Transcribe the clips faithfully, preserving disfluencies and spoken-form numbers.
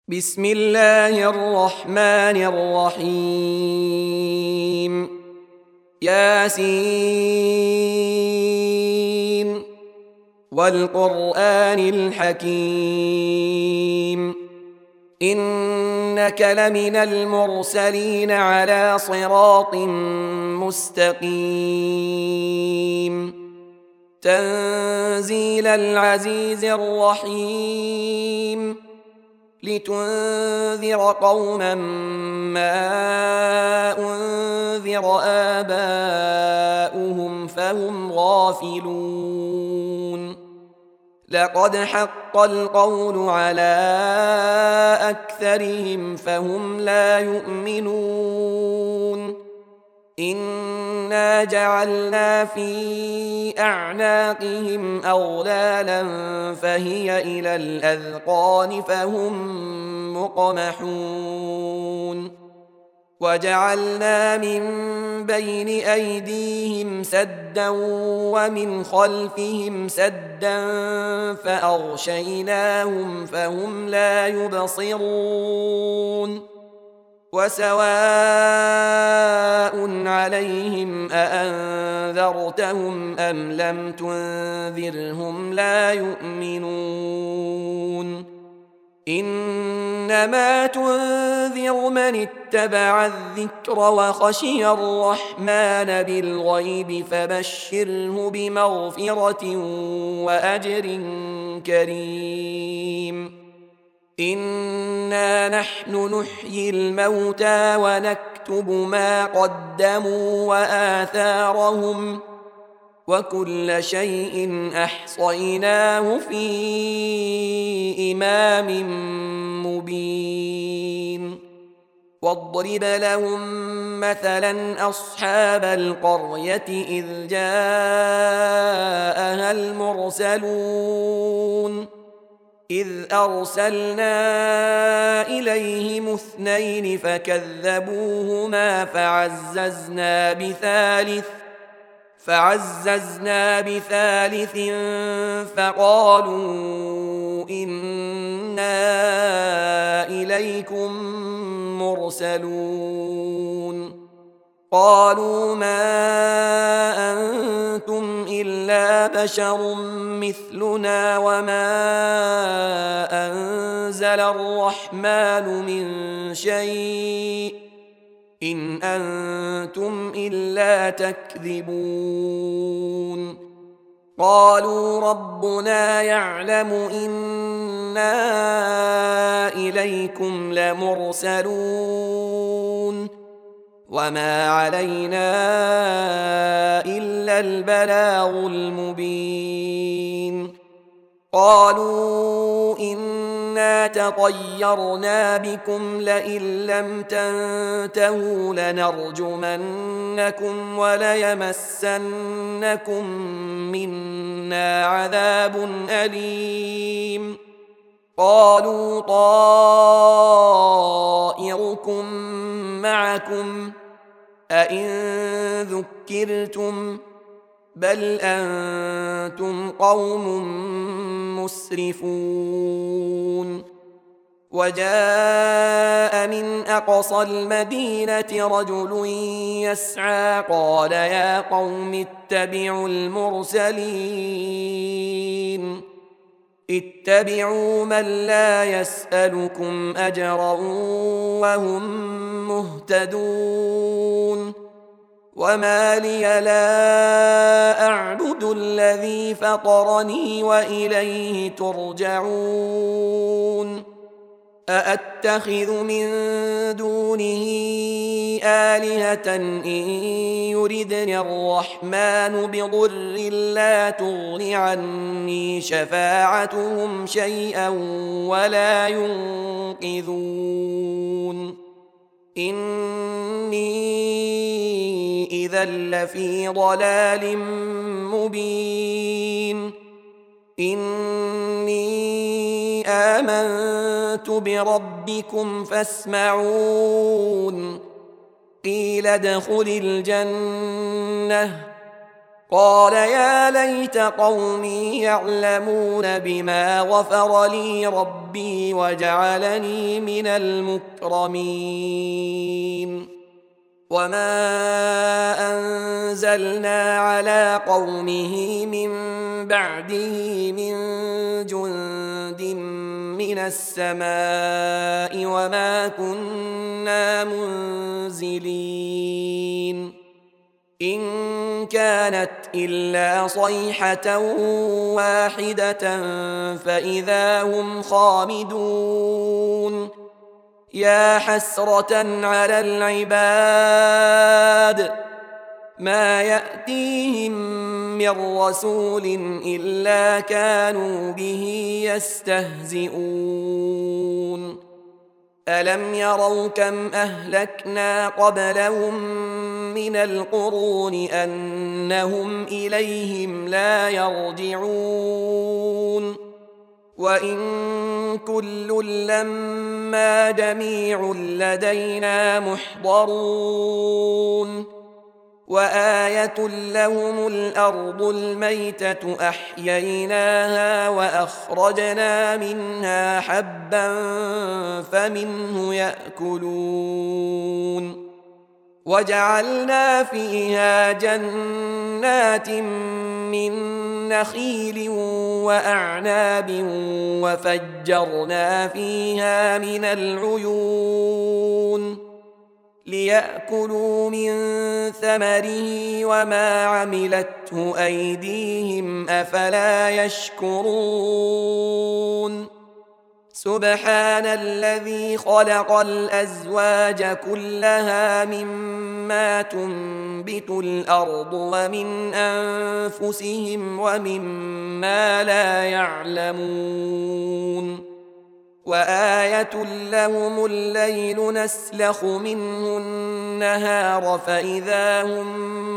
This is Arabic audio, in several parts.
بسم الله الرحمن الرحيم ياسين والقرآن الحكيم إنك لمن المرسلين على صراط مستقيم تنزيل العزيز الرحيم لتنذر قوما ما أنذر آباؤهم فهم غافلون لقد حق القول على أكثرهم فهم لا يؤمنون إنا جعلنا في أعناقهم أغلالا فهي إلى الأذقان فهم مقمحون وجعلنا من بين أيديهم سدا ومن خلفهم سدا فأغشيناهم فهم لا يبصرون وسواء عليهم أأنذرتهم أم لم تنذرهم لا يؤمنون إنما تنذر من اتبع الذكر وخشي الرحمن بالغيب فبشره بمغفرة وأجر كريم إنا نحن نحيي الموتى ونكتب ما قدموا وآثارهم وكل شيء أحصيناه في إمام مبين واضرب لهم مثلا أصحاب القرية إذ جاءها المرسلون إذ أرسلنا إليهم اثنين فكذبوهما فعززنا بثالث فعززنا بثالث فقالوا إنا إليكم مرسلون قالوا ما أنتم إلا بشر مثلنا وما أنزل الرحمن من شيء إن أنتم إلا تكذبون قالوا ربنا يعلم إنا إليكم لمرسلون وما علينا إلا البلاغ المبين قالوا إنا تطيرنا بكم لئن لم تنتهوا لنرجمنكم وليمسنكم منا عذاب أليم قالوا طائركم معكم أئن ذكرتم بل أنتم قوم مسرفون وجاء من أقصى المدينة رجل يسعى قال يا قوم اتبعوا المرسلين اتبعوا من لا يسألكم أجرا وهم مهتدون وما لي لا أعبد الذي فطرني وإليه ترجعون أأتخذ من دونه آلهة إن يردني الرحمن بضر لا تغن عني شفاعتهم شيئا ولا ينقذون إني إذا لفي ضلال مبين إني آمنت بربكم فاسمعون قيل ادخل الجنة قال يا ليت قومي يعلمون بما غفر لي ربي وجعلني من المكرمين وما أنزلنا على قومه من بعده من جند من السماء وما كنا منزلين إن كانت إلا صيحة واحدة فإذا هم خامدون يا حسرة على العباد ما يأتيهم من رسول إلا كانوا به يستهزئون ألم يروا كم أهلكنا قبلهم من القرون أنهم إليهم لا يرجعون وإن كل لما جميع لدينا محضرون وآية لهم الأرض الميتة أحييناها وأخرجنا منها حبا فمنه يأكلون وجعلنا فيها جنات من نخيل وأعناب وفجرنا فيها من العيون ليأكلوا من ثمره وما عملته أيديهم أفلا يشكرون سبحان الذي خلق الأزواج كلها مما تنبت الأرض ومن أنفسهم ومما لا يعلمون وآية لهم الليل نسلخ منه النهار فإذا هم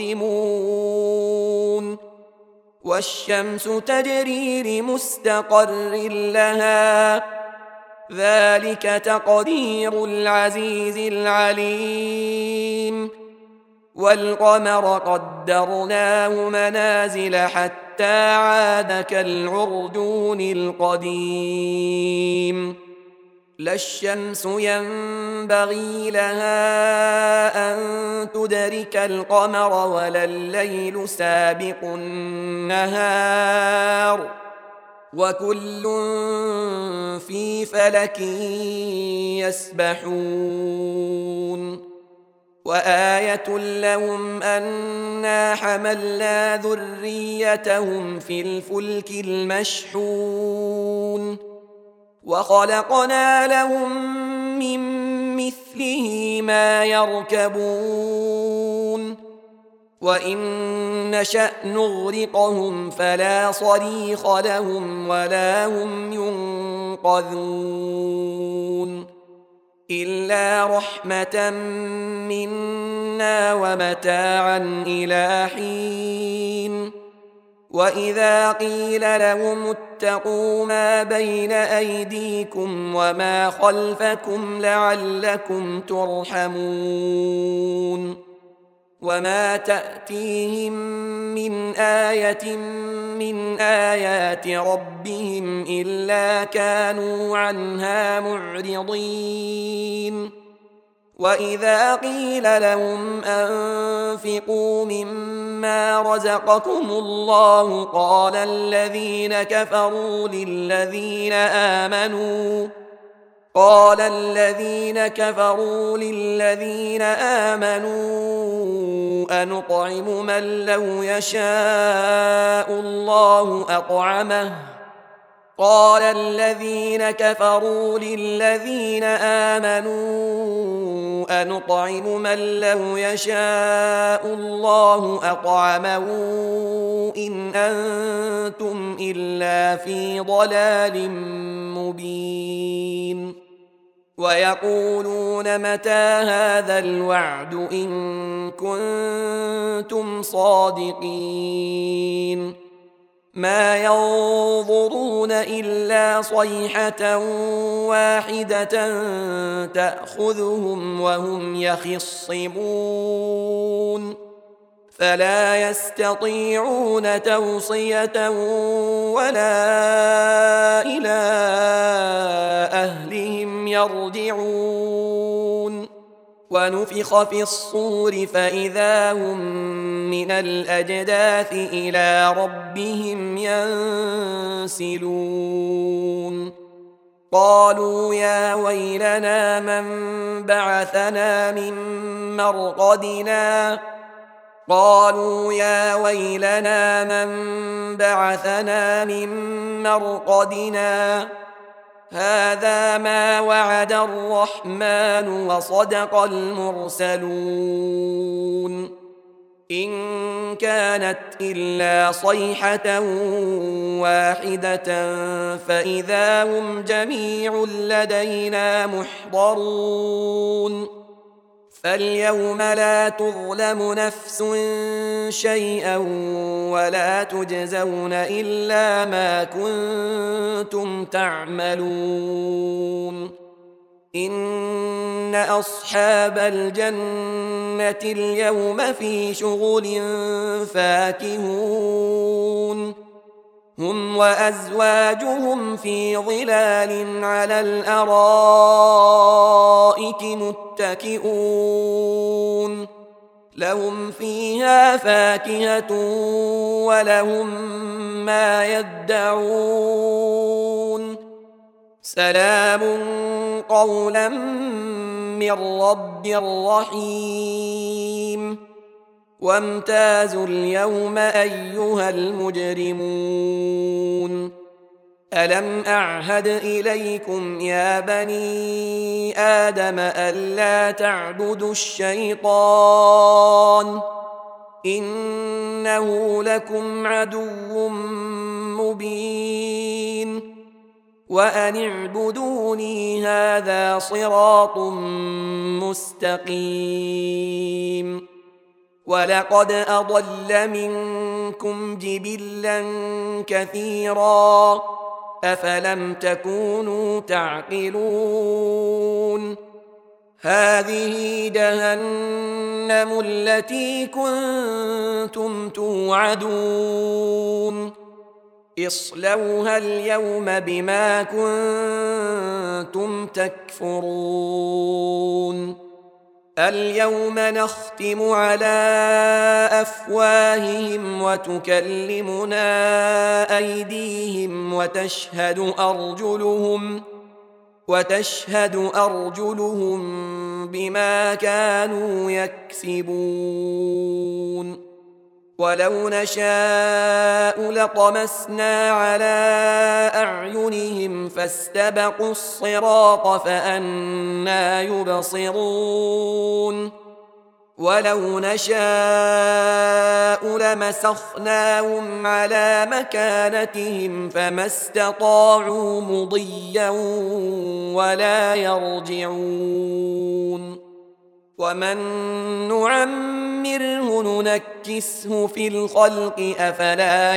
مظلمون والشمس تجري لمستقر لها ذلك تقدير العزيز العليم والقمر قدرناه منازل حتى عاد كالعرجون القديم لا الشمس ينبغي لها أن تدرك القمر ولا الليل سابق النهار وكل في فلك يسبحون وآية لهم أنا حملنا ذريتهم في الفلك المشحون وخلقنا لهم من مثله ما يركبون وإن نشأ نغرقهم فلا صريخ لهم ولا هم ينقذون إلا رحمة منا ومتاعا إلى حين وإذا قيل لهم اتقوا ما بين أيديكم وما خلفكم لعلكم ترحمون وما تأتيهم من آية من آيات ربهم إلا كانوا عنها معرضين وإذا قيل لهم أنفقوا مما رزقكم الله قال الذين كفروا للذين آمنوا قال الذين كفروا للذين آمنوا أنطعم من لو يشاء الله أطعمه قال الذين كفروا للذين آمنوا أنطعم من لو يشاء الله أطعمه إن أنتم إلا في ضلال مبين ويقولون متى هذا الوعد إن كنتم صادقين ما ينظرون إلا صيحة واحدة تأخذهم وهم يخصمون فلا يستطيعون توصية ولا إلى أهلهم يرجعون ونفخ في الصور فإذا هم من الأجداث إلى ربهم ينسلون قالوا يا ويلنا من بعثنا من مرقدنا قالوا يا ويلنا من بعثنا من مرقدنا هذا ما وعد الرحمن وصدق المرسلون إن كانت إلا صيحة واحدة فإذا هم جميع لدينا محضرون فاليوم لا تظلم نفس شيئا ولا تجزون إلا ما كنتم تعملون إن أصحاب الجنة اليوم في شغل فاكهون هم وأزواجهم في ظلال على الأرائك متكئون لهم فيها فاكهة ولهم ما يدعون سلام قولا من رب رحيم وامتازوا اليوم أيها المجرمون ألم أعهد إليكم يا بني آدم ألا تعبدوا الشيطان إنه لكم عدو مبين وأن اعبدوني هذا صراط مستقيم ولقد أضل منكم جبلا كثيرا أفلم تكونوا تعقلون هذه جهنم التي كنتم توعدون اصلوها اليوم بما كنتم تكفرون اليوم نختم على أفواههم وتكلمنا أيديهم وتشهد أرجلهم وتشهد أرجلهم بما كانوا يكسبون ولو نشاء لطمسنا على أعينهم فاستبقوا الصراط فأنى يبصرون ولو نشاء لمسخناهم على مكانتهم فما استطاعوا مضيا ولا يرجعون ومن نعمره ننكسه في الخلق أفلا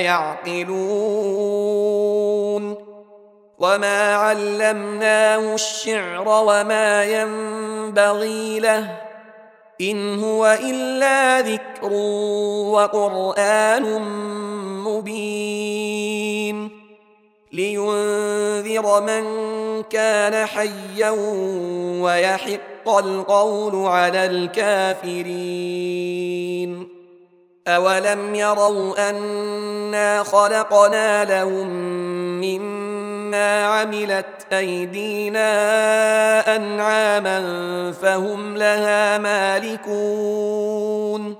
يعقلون وما علمناه الشعر وما ينبغي له إن هو إلا ذكر وقرآن مبين لينذر من كان حيا ويحق القول على الكافرين أولم يروا أنا خلقنا لهم مما عملت أيدينا أنعاما فهم لها مالكون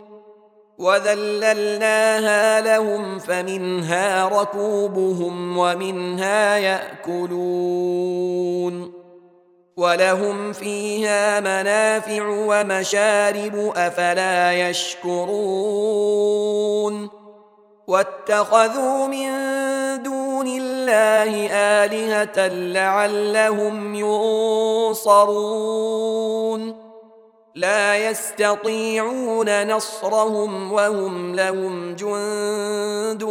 وذللناها لهم فمنها ركوبهم ومنها يأكلون ولهم فيها منافع ومشارب أفلا يشكرون واتخذوا من دون الله آلهة لعلهم ينصرون لا يستطيعون نصرهم وهم لهم جند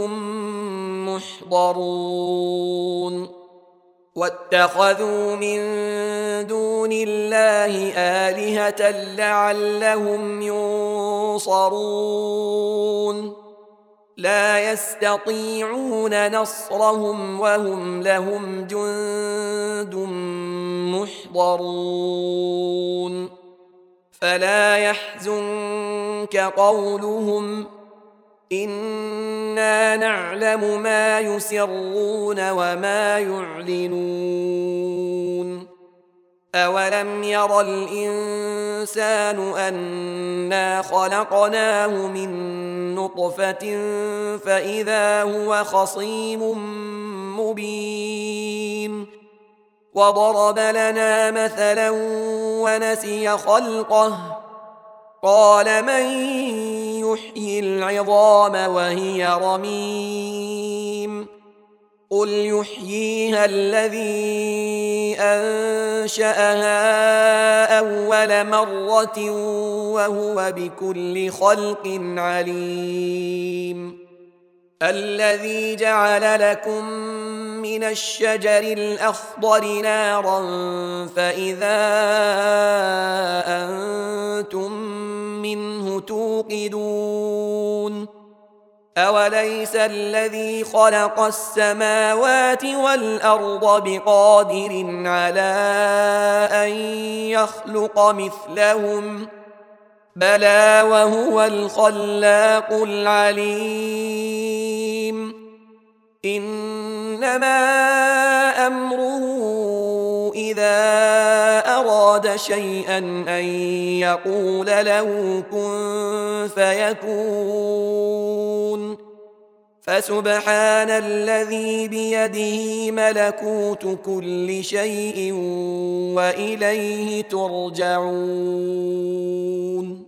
محضرون واتخذوا من دون الله آلهة لعلهم ينصرون ينصرون لا يستطيعون نصرهم وهم لهم جند محضرون فلا يحزنك قولهم إنا نعلم ما يسرون وما يعلنون أولم ير الإنسان أنا خلقناه من نطفة فإذا هو خصيم مبين وضرب لنا مثلا ونسي خلقه قال من يحيي العظام وهي رميم قل يحييها الذي أنشأها أول مرة وهو بكل خلق عليم الذي جعل لكم من الشجر الأخضر نارا فإذا أنتم منه توقدون أوليس الذي خلق السماوات والأرض بقادر على أن يخلق مثلهم بلى وهو الخلاق العليم إنما أمره إذا أراد شيئا أن يقول له كن فيكون فسبحان الذي بيده ملكوت كل شيء وإليه ترجعون